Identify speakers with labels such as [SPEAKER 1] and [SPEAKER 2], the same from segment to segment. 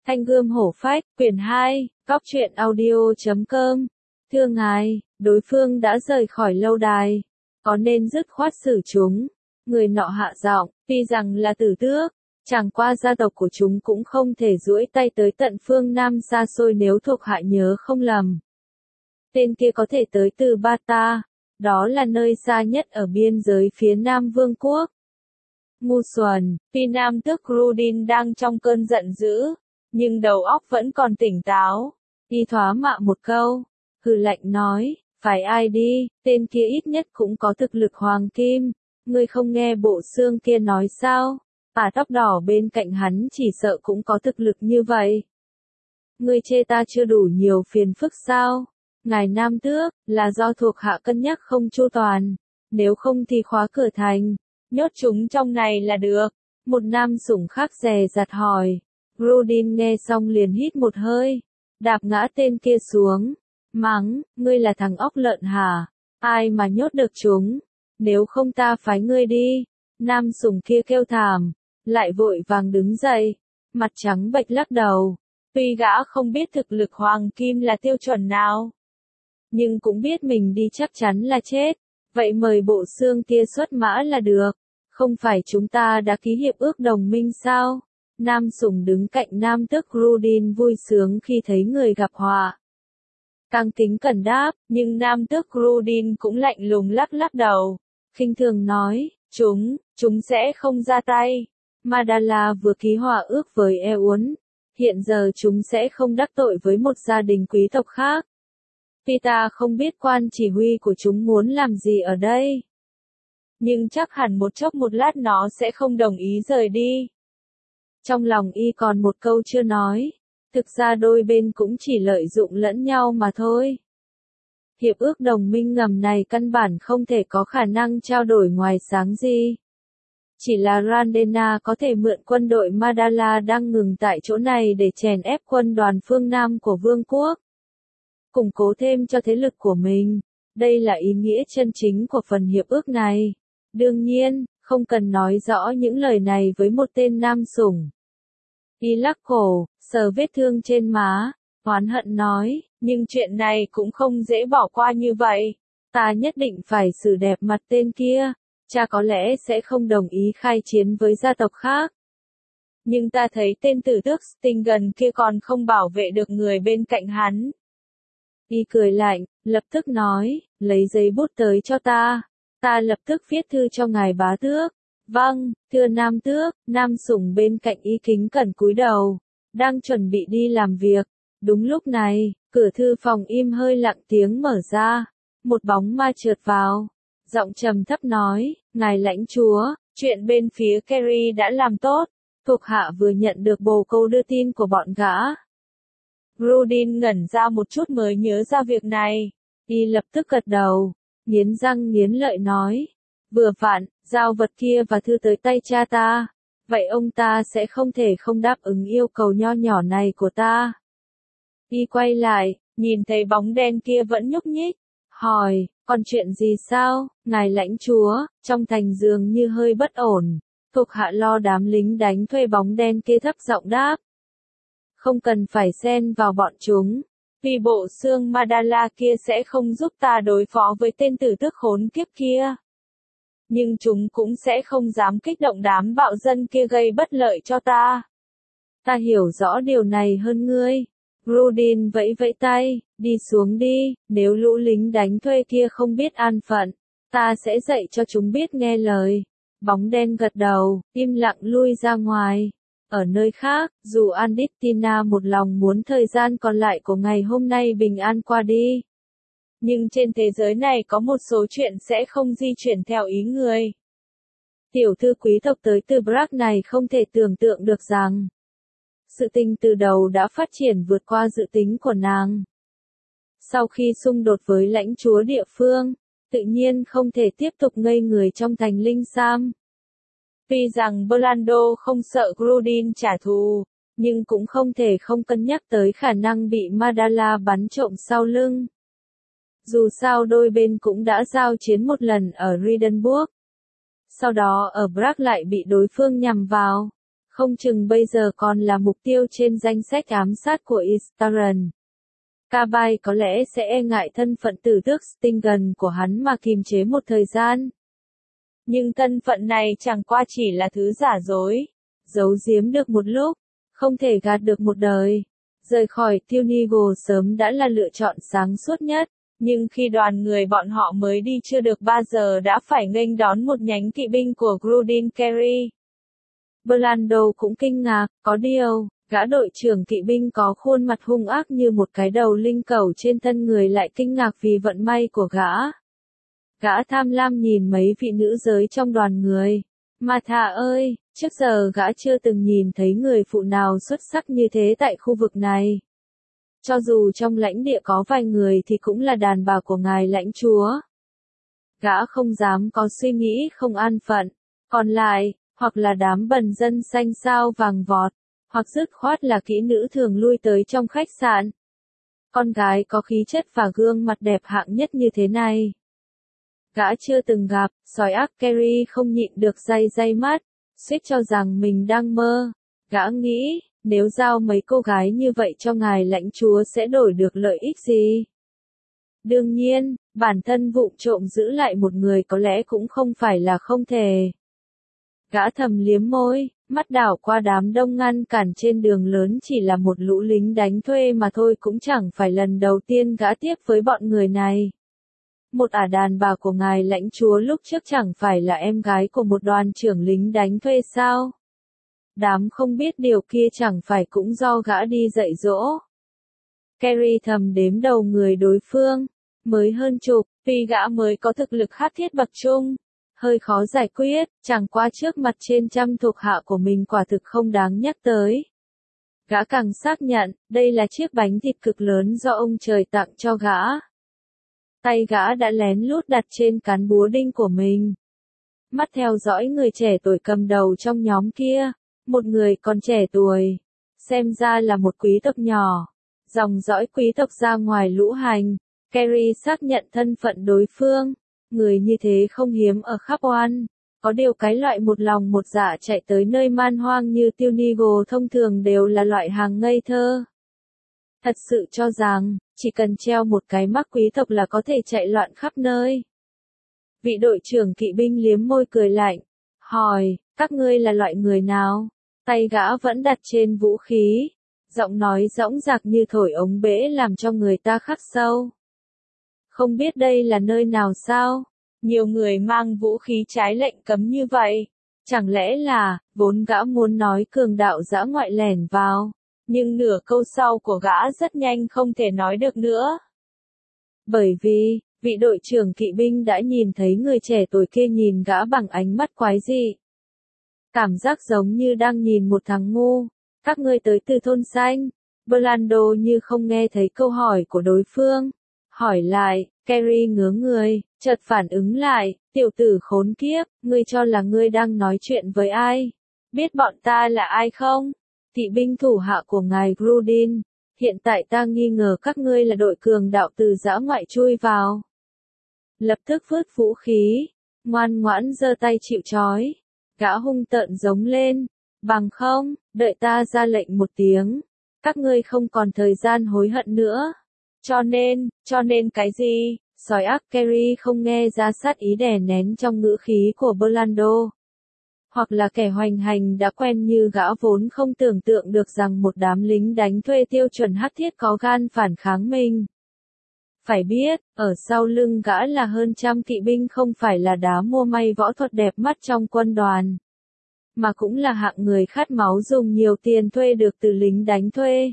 [SPEAKER 1] Thanh Gươm Hổ Phách, quyển 2, Cóc truyện audio.com. Thưa ngài, đối phương đã rời khỏi lâu đài, có nên dứt khoát xử chúng? Người nọ hạ giọng, tuy rằng là tử tước, chẳng qua gia tộc của chúng cũng không thể duỗi tay tới tận phương Nam xa xôi nếu thuộc hạ nhớ không lầm. Tên kia có thể tới từ Bata, đó là nơi xa nhất ở biên giới phía Nam Vương quốc. Ngu xuẩn, tuy Nam tước Rudin đang trong cơn giận dữ, nhưng đầu óc vẫn còn tỉnh táo. Y thoá mạ một câu, hừ lạnh nói, phải ai đi, tên kia ít nhất cũng có thực lực hoàng kim. Ngươi không nghe bộ xương kia nói sao? Tóc đỏ bên cạnh hắn chỉ sợ cũng có thực lực như vậy. Ngươi chê ta chưa đủ nhiều phiền phức sao? Ngài Nam tước, là do thuộc hạ cân nhắc không chu toàn. Nếu không thì khóa cửa thành, nhốt chúng trong này là được. Một nam sủng khác dè dặt hỏi. Rudin nghe xong liền hít một hơi, đạp ngã tên kia xuống, mắng, ngươi là thằng óc lợn hả? Ai mà nhốt được chúng? Nếu không ta phái ngươi đi. Nam sủng kia kêu thảm, lại vội vàng đứng dậy, mặt trắng bệch lắc đầu. Tuy gã không biết thực lực hoàng kim là tiêu chuẩn nào, nhưng cũng biết mình đi chắc chắn là chết. Vậy mời bộ xương kia xuất mã là được. Không phải chúng ta đã ký hiệp ước đồng minh sao? Nam sủng đứng cạnh Nam tước Rudin vui sướng khi thấy người gặp họa. Càng kính cẩn đáp, nhưng Nam tước Rudin cũng lạnh lùng lắc lắc đầu, khinh thường nói, chúng sẽ không ra tay. Madala vừa ký hòa ước với Eun, hiện giờ chúng sẽ không đắc tội với một gia đình quý tộc khác. Pita không biết quan chỉ huy của chúng muốn làm gì ở đây, nhưng chắc hẳn một chốc một lát nó sẽ không đồng ý rời đi. Trong lòng y còn một câu chưa nói, thực ra đôi bên cũng chỉ lợi dụng lẫn nhau mà thôi. Hiệp ước đồng minh ngầm này căn bản không thể có khả năng trao đổi ngoài sáng gì. Chỉ là Randena có thể mượn quân đội Madala đang ngừng tại chỗ này để chèn ép quân đoàn phương Nam của vương quốc, củng cố thêm cho thế lực của mình. Đây là ý nghĩa chân chính của phần hiệp ước này. Đương nhiên, không cần nói rõ những lời này với một tên nam sủng. Y lắc cổ, sờ vết thương trên má, oán hận nói, nhưng chuyện này cũng không dễ bỏ qua như vậy. Ta nhất định phải xử đẹp mặt tên kia. Cha có lẽ sẽ không đồng ý khai chiến với gia tộc khác. Nhưng ta thấy tên tử tước Stingen kia còn không bảo vệ được người bên cạnh hắn. Y cười lạnh, lập tức nói, lấy giấy bút tới cho ta. Ta lập tức viết thư cho ngài bá tước. Vâng, thưa Nam tước. Nam sủng bên cạnh Y kính cẩn cúi đầu, đang chuẩn bị đi làm việc. Đúng lúc này, cửa thư phòng im hơi lặng tiếng mở ra. Một bóng ma trượt vào, giọng trầm thấp nói, ngài lãnh chúa, chuyện bên phía Kerry đã làm tốt. Thuộc hạ vừa nhận được bồ câu đưa tin của bọn gã. Rudin ngẩn ra một chút mới nhớ ra việc này. Y lập tức gật đầu, nghiến răng nghiến lợi nói, vừa vặn, giao vật kia và thư tới tay cha ta. Vậy ông ta sẽ không thể không đáp ứng yêu cầu nho nhỏ này của ta. Y quay lại, nhìn thấy bóng đen kia vẫn nhúc nhích, hỏi, còn chuyện gì sao, ngài lãnh chúa? Trong thành dường như hơi bất ổn. Thuộc hạ lo đám lính đánh thuê bóng đen kia thấp giọng đáp. Không cần phải xen vào bọn chúng. Vì bộ xương Madala kia sẽ không giúp ta đối phó với tên tử tước khốn kiếp kia. Nhưng chúng cũng sẽ không dám kích động đám bạo dân kia gây bất lợi cho ta. Ta hiểu rõ điều này hơn ngươi. Rudin vẫy vẫy tay, đi xuống đi, nếu lũ lính đánh thuê kia không biết an phận, ta sẽ dạy cho chúng biết nghe lời. Bóng đen gật đầu, im lặng lui ra ngoài. Ở nơi khác, dù Andittina một lòng muốn thời gian còn lại của ngày hôm nay bình an qua đi, nhưng trên thế giới này có một số chuyện sẽ không di chuyển theo ý người. Tiểu thư quý tộc tới từ Brack này không thể tưởng tượng được rằng sự tình từ đầu đã phát triển vượt qua dự tính của nàng. Sau khi xung đột với lãnh chúa địa phương, tự nhiên không thể tiếp tục ngây người trong thành Linh Sam. Tuy rằng Blando không sợ Rudin trả thù, nhưng cũng không thể không cân nhắc tới khả năng bị Madala bắn trộm sau lưng. Dù sao đôi bên cũng đã giao chiến một lần ở Ridenburg. Sau đó ở Brack lại bị đối phương nhằm vào. Không chừng bây giờ còn là mục tiêu trên danh sách ám sát của Istarion. Cabai có lẽ sẽ e ngại thân phận tử tước Stingen của hắn mà kìm chế một thời gian. Nhưng thân phận này chẳng qua chỉ là thứ giả dối, giấu giếm được một lúc, không thể gạt được một đời. Rời khỏi Tunigo sớm đã là lựa chọn sáng suốt nhất, nhưng khi đoàn người bọn họ mới đi chưa được 3 giờ đã phải nghênh đón một nhánh kỵ binh của Grudin Kerry. Blando cũng kinh ngạc, có điều, gã đội trưởng kỵ binh có khuôn mặt hung ác như một cái đầu linh cẩu trên thân người lại kinh ngạc vì vận may của gã. Gã tham lam nhìn mấy vị nữ giới trong đoàn người. Mà thà ơi, trước giờ gã chưa từng nhìn thấy người phụ nào xuất sắc như thế tại khu vực này. Cho dù trong lãnh địa có vài người thì cũng là đàn bà của ngài lãnh chúa. Gã không dám có suy nghĩ không an phận. Còn lại, hoặc là đám bần dân xanh xao vàng vọt, hoặc dứt khoát là kỹ nữ thường lui tới trong khách sạn. Con gái có khí chất và gương mặt đẹp hạng nhất như thế này. Gã chưa từng gặp, sói ác Kerry không nhịn được day mắt, suýt cho rằng mình đang mơ. Gã nghĩ, nếu giao mấy cô gái như vậy cho ngài lãnh chúa sẽ đổi được lợi ích gì? Đương nhiên, bản thân vụng trộm giữ lại một người có lẽ cũng không phải là không thể. Gã thầm liếm môi, mắt đảo qua đám đông ngăn cản trên đường lớn chỉ là một lũ lính đánh thuê mà thôi cũng chẳng phải lần đầu tiên gã tiếp với bọn người này. Một đàn bà của ngài lãnh chúa lúc trước chẳng phải là em gái của một đoàn trưởng lính đánh thuê sao? Đám không biết điều kia chẳng phải cũng do gã đi dạy dỗ. Kerry thầm đếm đầu người đối phương, mới hơn chục, vì gã mới có thực lực hắc thiết bậc trung. Hơi khó giải quyết, chẳng qua trước mặt trên trăm thuộc hạ của mình quả thực không đáng nhắc tới. Gã càng xác nhận, đây là chiếc bánh thịt cực lớn do ông trời tặng cho gã. Tay gã đã lén lút đặt trên cán búa đinh của mình. Mắt theo dõi người trẻ tuổi cầm đầu trong nhóm kia, một người còn trẻ tuổi, xem ra là một quý tộc nhỏ, dòng dõi quý tộc ra ngoài lũ hành. Kerry xác nhận thân phận đối phương. Người như thế không hiếm ở khắp oan, có điều cái loại một lòng một dạ chạy tới nơi man hoang như Tunigo thông thường đều là loại hàng ngây thơ. Thật sự cho rằng, chỉ cần treo một cái mác quý tộc là có thể chạy loạn khắp nơi. Vị đội trưởng kỵ binh liếm môi cười lạnh, hỏi, các ngươi là loại người nào? Tay gã vẫn đặt trên vũ khí, giọng nói dõng dạc như thổi ống bể làm cho người ta khắc sâu. Không biết đây là nơi nào sao? Nhiều người mang vũ khí trái lệnh cấm như vậy. Chẳng lẽ là, vốn gã muốn nói cường đạo dã ngoại lẻn vào, nhưng nửa câu sau của gã rất nhanh không thể nói được nữa. Bởi vì, vị đội trưởng kỵ binh đã nhìn thấy người trẻ tuổi kia nhìn gã bằng ánh mắt quái dị. Cảm giác giống như đang nhìn một thằng ngu. Các ngươi tới từ thôn xanh. Blando như không nghe thấy câu hỏi của đối phương. Hỏi lại, Kerry ngớ người, chợt phản ứng lại, tiểu tử khốn kiếp, ngươi cho là ngươi đang nói chuyện với ai? Biết bọn ta là ai không? Kỵ binh thủ hạ của ngài Grudin, hiện tại ta nghi ngờ các ngươi là đội cường đạo từ dã ngoại chui vào. Lập tức vứt vũ khí, ngoan ngoãn giơ tay chịu trói. Gã hung tợn giống lên, bằng không, đợi ta ra lệnh một tiếng, các ngươi không còn thời gian hối hận nữa. Cho nên cái gì? Sói ác Kerry không nghe ra sát ý đè nén trong ngữ khí của Blando. Hoặc là kẻ hoành hành đã quen như gã vốn không tưởng tượng được rằng một đám lính đánh thuê tiêu chuẩn hắc thiết có gan phản kháng mình. Phải biết, ở sau lưng gã là hơn trăm kỵ binh không phải là đá mua may võ thuật đẹp mắt trong quân đoàn. Mà cũng là hạng người khát máu dùng nhiều tiền thuê được từ lính đánh thuê.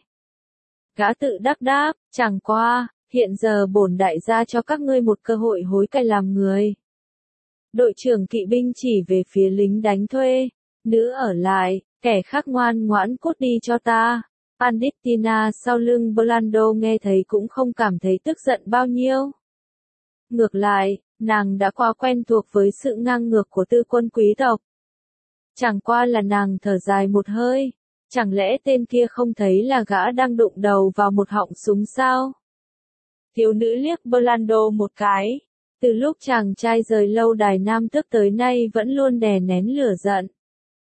[SPEAKER 1] Gã tự đắc đáp, chẳng qua, hiện giờ bổn đại gia cho các ngươi một cơ hội hối cải làm người. Đội trưởng kỵ binh chỉ về phía lính đánh thuê, nữ ở lại, kẻ khác ngoan ngoãn cút đi cho ta. Pandittina sau lưng Blando nghe thấy cũng không cảm thấy tức giận bao nhiêu. Ngược lại, nàng đã quá quen thuộc với sự ngang ngược của tư quân quý tộc. Chẳng qua là nàng thở dài một hơi. Chẳng lẽ tên kia không thấy là gã đang đụng đầu vào một họng súng sao? Thiếu nữ liếc Blando một cái. Từ lúc chàng trai rời lâu đài Nam Tước tới nay vẫn luôn đè nén lửa giận.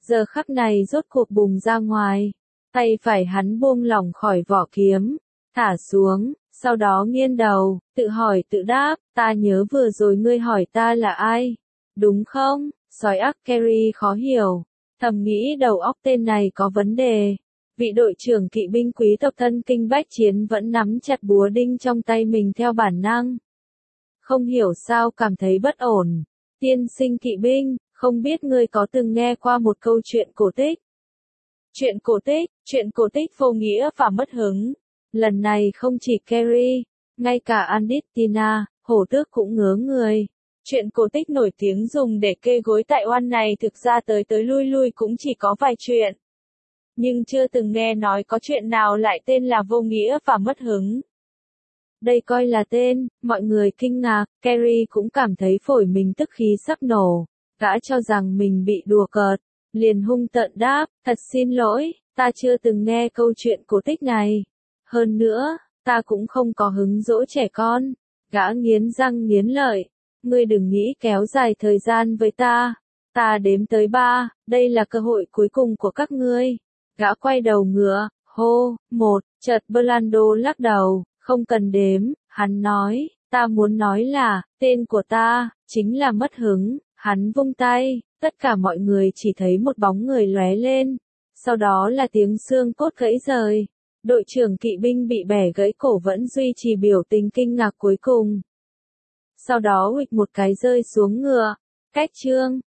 [SPEAKER 1] giờ khắc này rốt cuộc bùng ra ngoài. Tay phải hắn buông lỏng khỏi vỏ kiếm, thả xuống, sau đó nghiêng đầu, tự hỏi tự đáp, ta nhớ vừa rồi ngươi hỏi ta là ai, đúng không? Sói ác Kerry khó hiểu, thầm nghĩ đầu óc tên này có vấn đề. Vị đội trưởng kỵ binh quý tộc thân kinh bách chiến vẫn nắm chặt búa đinh trong tay mình theo bản năng. Không hiểu sao cảm thấy bất ổn. Tiên sinh kỵ binh, không biết ngươi có từng nghe qua một câu chuyện cổ tích. Chuyện cổ tích vô nghĩa và mất hứng. Lần này không chỉ Kerry, ngay cả Andittina, hổ tước cũng ngớ người. Chuyện cổ tích nổi tiếng dùng để kê gối tại oan này thực ra tới tới lui lui cũng chỉ có vài chuyện. Nhưng chưa từng nghe nói có chuyện nào lại tên là vô nghĩa và mất hứng. Đây coi là tên, mọi người kinh ngạc, Kerry cũng cảm thấy phổi mình tức khí sắp nổ. Gã cho rằng mình bị đùa cợt, liền hung tợn đáp, thật xin lỗi, ta chưa từng nghe câu chuyện cổ tích này. Hơn nữa, ta cũng không có hứng dỗ trẻ con. Gã nghiến răng nghiến lợi, ngươi đừng nghĩ kéo dài thời gian với ta. Ta đếm tới 3, đây là cơ hội cuối cùng của các ngươi. Gã quay đầu ngựa, hô, 1, chợt Blando lắc đầu, không cần đếm, hắn nói, ta muốn nói là, tên của ta, chính là mất hứng, hắn vung tay, tất cả mọi người chỉ thấy một bóng người lóe lên, sau đó là tiếng xương cốt gãy rời. Đội trưởng kỵ binh bị bẻ gãy cổ vẫn duy trì biểu tình kinh ngạc cuối cùng. Sau đó huỵch một cái rơi xuống ngựa, cách chương.